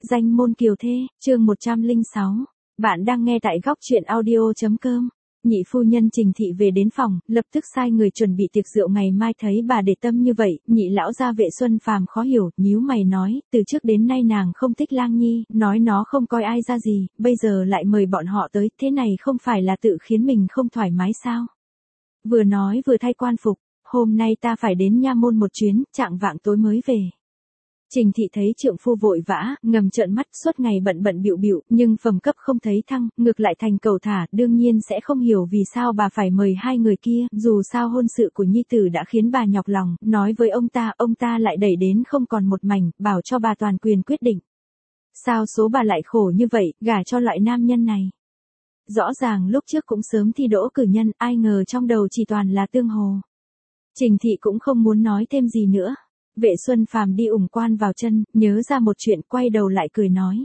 Danh môn kiều thê, chương 106. Bạn đang nghe tại góc truyện audio.com. Nhị phu nhân Trình Thị về đến phòng, lập tức sai người chuẩn bị tiệc rượu ngày mai. Thấy bà để tâm như vậy, nhị lão gia Vệ Xuân Phàm khó hiểu, nhíu mày nói, từ trước đến nay nàng không thích Lang Nhi, nói nó không coi ai ra gì, bây giờ lại mời bọn họ tới, thế này không phải là tự khiến mình không thoải mái sao? Vừa nói vừa thay quan phục, hôm nay ta phải đến nha môn một chuyến, chạng vạng tối mới về. Trình Thị thấy trượng phu vội vã, ngầm trợn mắt, suốt ngày bận bận bịu bịu, nhưng phẩm cấp không thấy thăng, ngược lại thành cầu thả, đương nhiên sẽ không hiểu vì sao bà phải mời hai người kia, dù sao hôn sự của nhi tử đã khiến bà nhọc lòng, nói với ông ta lại đẩy đến không còn một mảnh, bảo cho bà toàn quyền quyết định. Sao số bà lại khổ như vậy, gả cho loại nam nhân này? Rõ ràng lúc trước cũng sớm thi đỗ cử nhân, ai ngờ trong đầu chỉ toàn là tương hồ. Trình Thị cũng không muốn nói thêm gì nữa. Vệ Xuân Phàm đi ủng quan vào chân, nhớ ra một chuyện, quay đầu lại cười nói.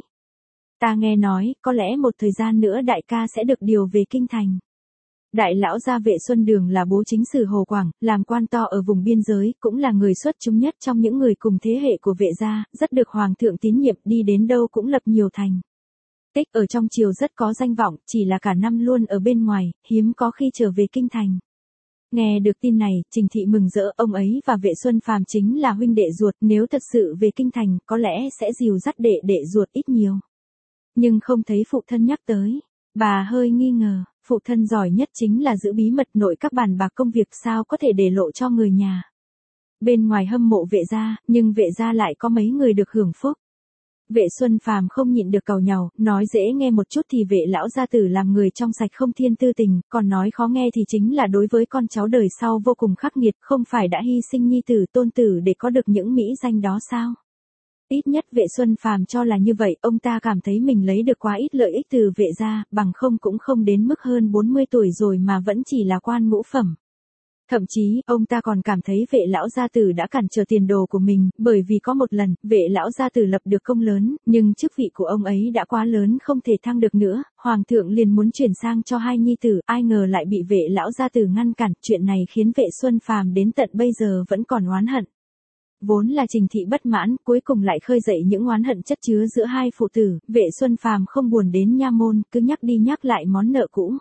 Ta nghe nói, có lẽ một thời gian nữa đại ca sẽ được điều về kinh thành. Đại lão gia Vệ Xuân Đường là bố chính sử Hồ Quảng, làm quan to ở vùng biên giới, cũng là người xuất chúng nhất trong những người cùng thế hệ của Vệ gia, rất được hoàng thượng tín nhiệm, đi đến đâu cũng lập nhiều thành tích ở trong triều, rất có danh vọng, chỉ là cả năm luôn ở bên ngoài, hiếm có khi trở về kinh thành. Nghe được tin này, Trình Thị mừng rỡ, ông ấy và Vệ Xuân Phàm chính là huynh đệ ruột, nếu thật sự về kinh thành, có lẽ sẽ dìu dắt đệ ruột ít nhiều. Nhưng không thấy phụ thân nhắc tới. Bà hơi nghi ngờ, phụ thân giỏi nhất chính là giữ bí mật nội các bàn bạc công việc, sao có thể để lộ cho người nhà. Bên ngoài hâm mộ Vệ gia, nhưng Vệ gia lại có mấy người được hưởng phúc. Vệ Xuân Phàm không nhịn được càu nhàu, nói dễ nghe một chút thì Vệ lão gia tử làm người trong sạch không thiên tư tình, còn nói khó nghe thì chính là đối với con cháu đời sau vô cùng khắc nghiệt, không phải đã hy sinh nhi tử tôn tử để có được những mỹ danh đó sao? Ít nhất Vệ Xuân Phàm cho là như vậy, ông ta cảm thấy mình lấy được quá ít lợi ích từ Vệ gia, bằng không cũng không đến mức hơn 40 tuổi rồi mà vẫn chỉ là quan ngũ phẩm. Thậm chí, ông ta còn cảm thấy Vệ lão gia tử đã cản trở tiền đồ của mình, bởi vì có một lần, Vệ lão gia tử lập được công lớn, nhưng chức vị của ông ấy đã quá lớn không thể thăng được nữa, hoàng thượng liền muốn chuyển sang cho hai nhi tử, ai ngờ lại bị Vệ lão gia tử ngăn cản, chuyện này khiến Vệ Xuân Phàm đến tận bây giờ vẫn còn oán hận. Vốn là Trình Thị bất mãn, cuối cùng lại khơi dậy những oán hận chất chứa giữa hai phụ tử, Vệ Xuân Phàm không buồn đến nha môn, cứ nhắc đi nhắc lại món nợ cũ.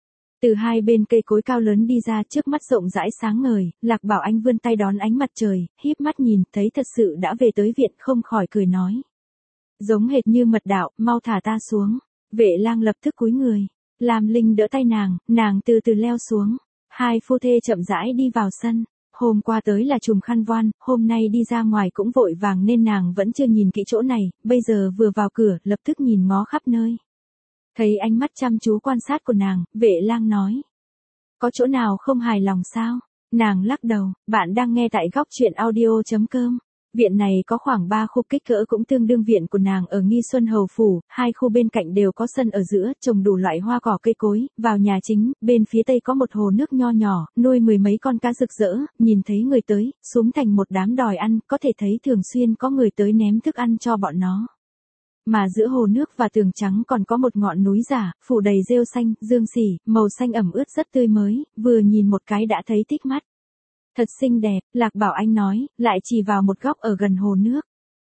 Từ hai bên cây cối cao lớn đi ra, trước mắt rộng rãi sáng ngời, Lạc Bảo Anh vươn tay đón ánh mặt trời, híp mắt nhìn, thấy thật sự đã về tới viện, không khỏi cười nói. Giống hệt như mật đạo, mau thả ta xuống. Vệ Lang lập tức cúi người. Lam Linh đỡ tay nàng từ từ leo xuống. Hai phu thê chậm rãi đi vào sân. Hôm qua tới là trùm khăn voan, hôm nay đi ra ngoài cũng vội vàng nên nàng vẫn chưa nhìn kỹ chỗ này, bây giờ vừa vào cửa, lập tức nhìn ngó khắp nơi. Thấy ánh mắt chăm chú quan sát của nàng, Vệ Lang nói. Có chỗ nào không hài lòng sao? Nàng lắc đầu, bạn đang nghe tại góc truyện audio.com. Viện này có khoảng 3 khu, kích cỡ cũng tương đương viện của nàng ở Nghi Xuân Hầu Phủ, hai khu bên cạnh đều có sân ở giữa, trồng đủ loại hoa cỏ cây cối, vào nhà chính, bên phía tây có một hồ nước nho nhỏ, nuôi 10 mấy con cá rực rỡ, nhìn thấy người tới, xúm thành một đám đòi ăn, có thể thấy thường xuyên có người tới ném thức ăn cho bọn nó. Mà giữa hồ nước và tường trắng còn có một ngọn núi giả, phủ đầy rêu xanh, dương xỉ, màu xanh ẩm ướt rất tươi mới, vừa nhìn một cái đã thấy thích mắt. Thật xinh đẹp, Lạc Bảo Anh nói, lại chỉ vào một góc ở gần hồ nước.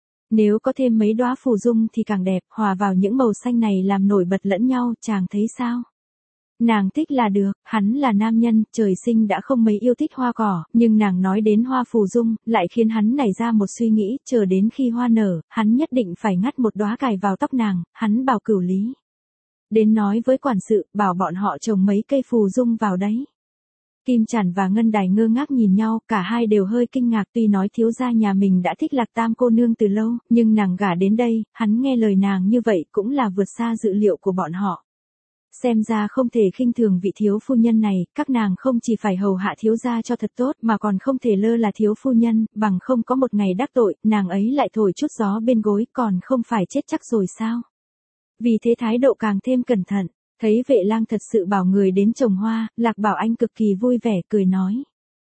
Nếu có thêm mấy đóa phù dung thì càng đẹp, hòa vào những màu xanh này làm nổi bật lẫn nhau, chàng thấy sao? Nàng thích là được, hắn là nam nhân, trời sinh đã không mấy yêu thích hoa cỏ, nhưng nàng nói đến hoa phù dung, lại khiến hắn nảy ra một suy nghĩ, chờ đến khi hoa nở, hắn nhất định phải ngắt một đóa cài vào tóc nàng, hắn bảo Cửu Lý. Đến nói với quản sự, bảo bọn họ trồng mấy cây phù dung vào đấy. Kim Chản và Ngân Đài ngơ ngác nhìn nhau, cả hai đều hơi kinh ngạc, tuy nói thiếu gia nhà mình đã thích Lạc Tam cô nương từ lâu, nhưng nàng gả đến đây, hắn nghe lời nàng như vậy cũng là vượt xa dự liệu của bọn họ. Xem ra không thể khinh thường vị thiếu phu nhân này, các nàng không chỉ phải hầu hạ thiếu gia cho thật tốt mà còn không thể lơ là thiếu phu nhân, bằng không có một ngày đắc tội, nàng ấy lại thổi chút gió bên gối, còn không phải chết chắc rồi sao? Vì thế thái độ càng thêm cẩn thận. Thấy Vệ Lang thật sự bảo người đến trồng hoa, Lạc Bảo Anh cực kỳ vui vẻ, cười nói.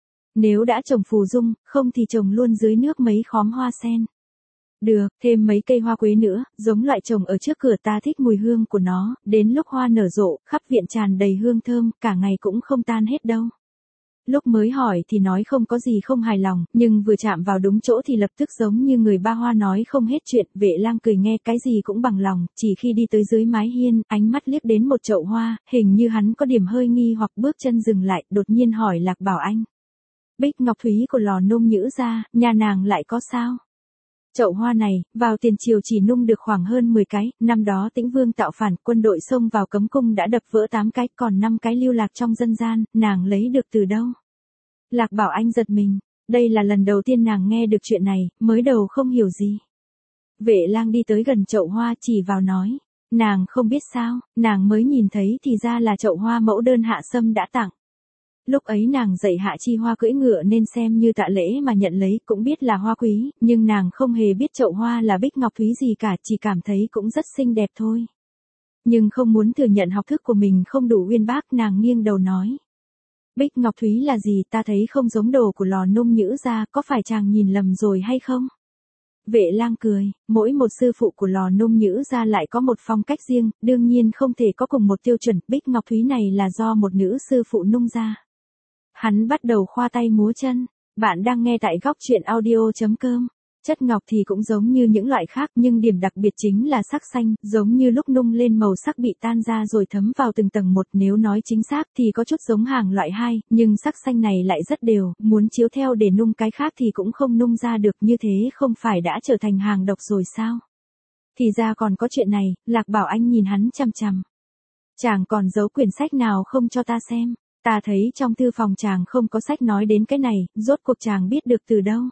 Nếu đã trồng phù dung, không thì trồng luôn dưới nước mấy khóm hoa sen. Được, thêm mấy cây hoa quế nữa, giống loại trồng ở trước cửa, ta thích mùi hương của nó, đến lúc hoa nở rộ, khắp viện tràn đầy hương thơm, cả ngày cũng không tan hết đâu. Lúc mới hỏi thì nói không có gì không hài lòng, nhưng vừa chạm vào đúng chỗ thì lập tức giống như người ba hoa nói không hết chuyện. Vệ Lang cười nghe cái gì cũng bằng lòng, chỉ khi đi tới dưới mái hiên, ánh mắt liếc đến một chậu hoa, hình như hắn có điểm hơi nghi hoặc bước chân dừng lại, đột nhiên hỏi Lạc Bảo Anh. Bích ngọc thúy của Lò Nung Nhữ gia, nhà nàng lại có sao? Chậu hoa này, vào tiền triều chỉ nung được khoảng hơn 10 cái, năm đó Tĩnh Vương tạo phản, quân đội xông vào cấm cung đã đập vỡ 8 cái, còn 5 cái lưu lạc trong dân gian, nàng lấy được từ đâu? Lạc Bảo Anh giật mình, đây là lần đầu tiên nàng nghe được chuyện này, mới đầu không hiểu gì. Vệ Lang đi tới gần chậu hoa chỉ vào nói, nàng không biết sao, nàng mới nhìn thấy thì ra là chậu hoa mẫu đơn Hạ Sâm đã tặng. Lúc ấy nàng dạy Hạ Chi Hoa cưỡi ngựa nên xem như tạ lễ mà nhận lấy, cũng biết là hoa quý, nhưng nàng không hề biết chậu hoa là bích ngọc thúy gì cả, chỉ cảm thấy cũng rất xinh đẹp thôi. Nhưng không muốn thừa nhận học thức của mình không đủ uyên bác, nàng nghiêng đầu nói. Bích ngọc thúy là gì, ta thấy không giống đồ của Lò Nung Nhữ gia, có phải chàng nhìn lầm rồi hay không? Vệ Lang cười, mỗi một sư phụ của Lò Nung Nhữ gia lại có một phong cách riêng, đương nhiên không thể có cùng một tiêu chuẩn, bích ngọc thúy này là do một nữ sư phụ nung ra. Hắn bắt đầu khoa tay múa chân. Bạn đang nghe tại góc truyện audio.com. Chất ngọc thì cũng giống như những loại khác, nhưng điểm đặc biệt chính là sắc xanh, giống như lúc nung lên màu sắc bị tan ra rồi thấm vào từng tầng một. Nếu nói chính xác thì có chút giống hàng loại 2, nhưng sắc xanh này lại rất đều, muốn chiếu theo để nung cái khác thì cũng không nung ra được, như thế không phải đã trở thành hàng độc rồi sao? Thì ra còn có chuyện này. Lạc Bảo Anh nhìn hắn chằm chằm. Chàng còn giấu quyển sách nào không cho ta xem? Ta thấy trong thư phòng chàng không có sách nói đến cái này, rốt cuộc chàng biết được từ đâu?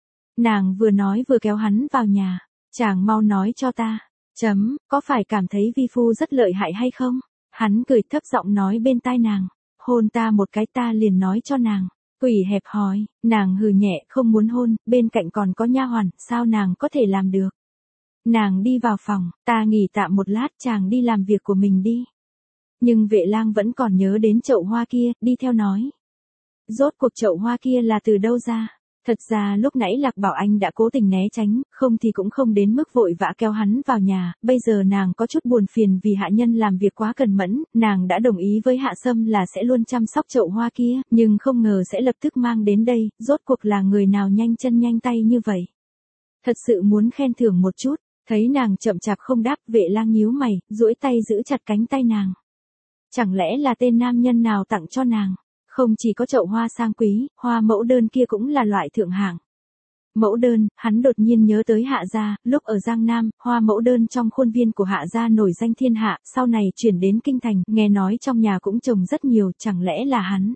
Nàng vừa nói vừa kéo hắn vào nhà. Chàng mau nói cho ta. Có phải cảm thấy vi phu rất lợi hại hay không? Hắn cười thấp giọng nói bên tai nàng. Hôn ta một cái, ta liền nói cho nàng. Quỷ hẹp hòi, nàng hừ nhẹ, không muốn hôn, bên cạnh còn có nha hoàn, sao nàng có thể làm được? Nàng đi vào phòng, ta nghỉ tạm một lát, chàng đi làm việc của mình đi. Nhưng Vệ Lang vẫn còn nhớ đến chậu hoa kia, đi theo nói. Rốt cuộc chậu hoa kia là từ đâu ra? Thật ra lúc nãy Lạc Bảo Anh đã cố tình né tránh, không thì cũng không đến mức vội vã kéo hắn vào nhà, bây giờ nàng có chút buồn phiền vì hạ nhân làm việc quá cần mẫn, nàng đã đồng ý với Hạ Sâm là sẽ luôn chăm sóc chậu hoa kia, nhưng không ngờ sẽ lập tức mang đến đây, rốt cuộc là người nào nhanh chân nhanh tay như vậy. Thật sự muốn khen thưởng một chút, thấy nàng chậm chạp không đáp, Vệ Lang nhíu mày, duỗi tay giữ chặt cánh tay nàng. Chẳng lẽ là tên nam nhân nào tặng cho nàng? Không chỉ có chậu hoa sang quý, hoa mẫu đơn kia cũng là loại thượng hạng. Mẫu đơn, hắn đột nhiên nhớ tới Hạ gia, lúc ở Giang Nam, hoa mẫu đơn trong khuôn viên của Hạ gia nổi danh thiên hạ, sau này chuyển đến kinh thành, nghe nói trong nhà cũng trồng rất nhiều, chẳng lẽ là hắn?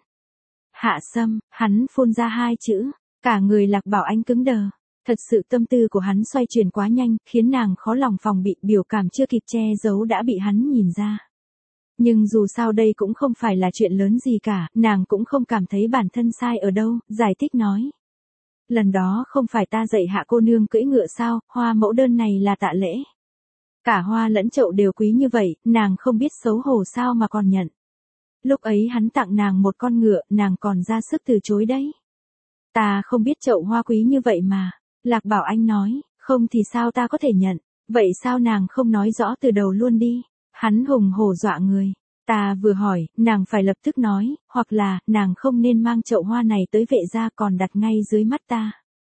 Hạ Sâm, hắn phun ra 2 chữ, cả người Lạc Bảo Anh cứng đờ. Thật sự tâm tư của hắn xoay chuyển quá nhanh, khiến nàng khó lòng phòng bị, biểu cảm chưa kịp che giấu đã bị hắn nhìn ra. Nhưng dù sao đây cũng không phải là chuyện lớn gì cả, nàng cũng không cảm thấy bản thân sai ở đâu, giải thích nói. Lần đó không phải ta dạy Hạ cô nương cưỡi ngựa sao, hoa mẫu đơn này là tạ lễ. Cả hoa lẫn chậu đều quý như vậy, nàng không biết xấu hổ sao mà còn nhận. Lúc ấy hắn tặng nàng một con ngựa, nàng còn ra sức từ chối đấy. Ta không biết chậu hoa quý như vậy mà. Lạc Bảo Anh nói, không thì sao ta có thể nhận, vậy sao nàng không nói rõ từ đầu luôn đi? Hắn hùng hổ dọa người. Ta vừa hỏi, nàng phải lập tức nói, hoặc là, nàng không nên mang chậu hoa này tới Vệ gia còn đặt ngay dưới mắt ta.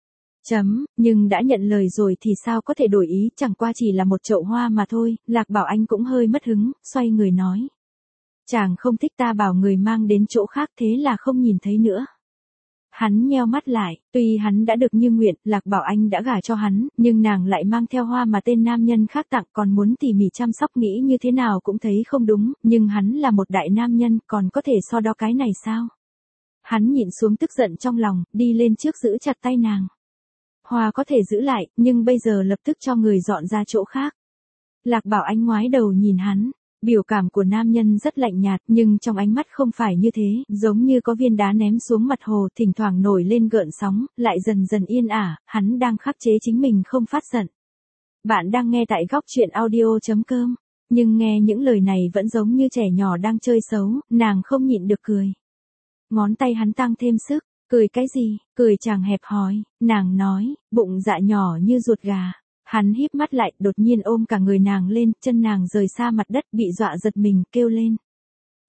Nhưng đã nhận lời rồi thì sao có thể đổi ý, chẳng qua chỉ là một chậu hoa mà thôi. Lạc Bảo Anh cũng hơi mất hứng, xoay người nói. Chàng không thích ta bảo người mang đến chỗ khác, thế là không nhìn thấy nữa. Hắn nheo mắt lại, tuy hắn đã được như nguyện, Lạc Bảo Anh đã gả cho hắn, nhưng nàng lại mang theo hoa mà tên nam nhân khác tặng, còn muốn tỉ mỉ chăm sóc, nghĩ như thế nào cũng thấy không đúng, nhưng hắn là một đại nam nhân, còn có thể so đo cái này sao? Hắn nhịn xuống tức giận trong lòng, đi lên trước giữ chặt tay nàng. Hoa có thể giữ lại, nhưng bây giờ lập tức cho người dọn ra chỗ khác. Lạc Bảo Anh ngoái đầu nhìn hắn. Biểu cảm của nam nhân rất lạnh nhạt, nhưng trong ánh mắt không phải như thế, giống như có viên đá ném xuống mặt hồ, thỉnh thoảng nổi lên gợn sóng, lại dần dần yên ả, hắn đang khắc chế chính mình không phát giận. Bạn đang nghe tại góc truyện audio.com, nhưng nghe những lời này vẫn giống như trẻ nhỏ đang chơi xấu, nàng không nhịn được cười. Ngón tay hắn tăng thêm sức, cười cái gì, cười chàng hẹp hòi, nàng nói, bụng dạ nhỏ như ruột gà. Hắn híp mắt lại, đột nhiên ôm cả người nàng lên, chân nàng rời xa mặt đất, bị dọa giật mình, kêu lên.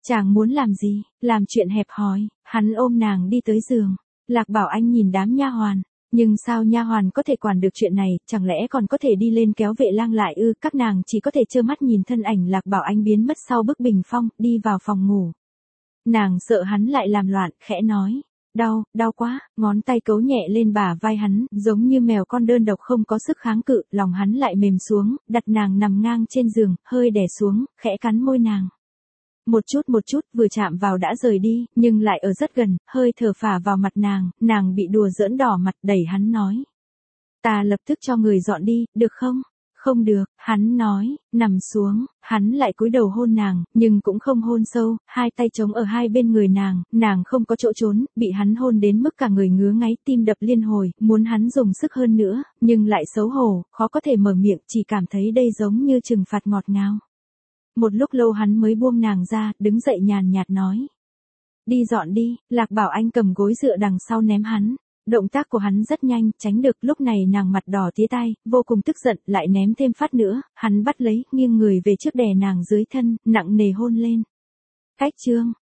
Chàng muốn làm gì, làm chuyện hẹp hòi, hắn ôm nàng đi tới giường. Lạc Bảo Anh nhìn đám nha hoàn, nhưng sao nha hoàn có thể quản được chuyện này, chẳng lẽ còn có thể đi lên kéo vệ lang lại ư? Các nàng chỉ có thể trơ mắt nhìn thân ảnh Lạc Bảo Anh biến mất sau bức bình phong, đi vào phòng ngủ. Nàng sợ hắn lại làm loạn, khẽ nói. Đau quá, ngón tay cấu nhẹ lên bả vai hắn, giống như mèo con đơn độc không có sức kháng cự, lòng hắn lại mềm xuống, đặt nàng nằm ngang trên giường, hơi đè xuống, khẽ cắn môi nàng. Một chút, vừa chạm vào đã rời đi, nhưng lại ở rất gần, hơi thở phả vào mặt nàng bị đùa giỡn đỏ mặt, đẩy hắn nói. Ta lập tức cho người dọn đi, được không? Không được, hắn nói, nằm xuống, hắn lại cúi đầu hôn nàng, nhưng cũng không hôn sâu, hai tay chống ở hai bên người nàng không có chỗ trốn, bị hắn hôn đến mức cả người ngứa ngáy, tim đập liên hồi, muốn hắn dùng sức hơn nữa, nhưng lại xấu hổ, khó có thể mở miệng, chỉ cảm thấy đây giống như trừng phạt ngọt ngào. Một lúc lâu hắn mới buông nàng ra, đứng dậy nhàn nhạt nói. Đi dọn đi, Lạc Bảo Anh cầm gối dựa đằng sau ném hắn. Động tác của hắn rất nhanh, tránh được, lúc này nàng mặt đỏ tía tai, vô cùng tức giận, lại ném thêm phát nữa, hắn bắt lấy, nghiêng người về trước đè nàng dưới thân, nặng nề hôn lên. Cách chương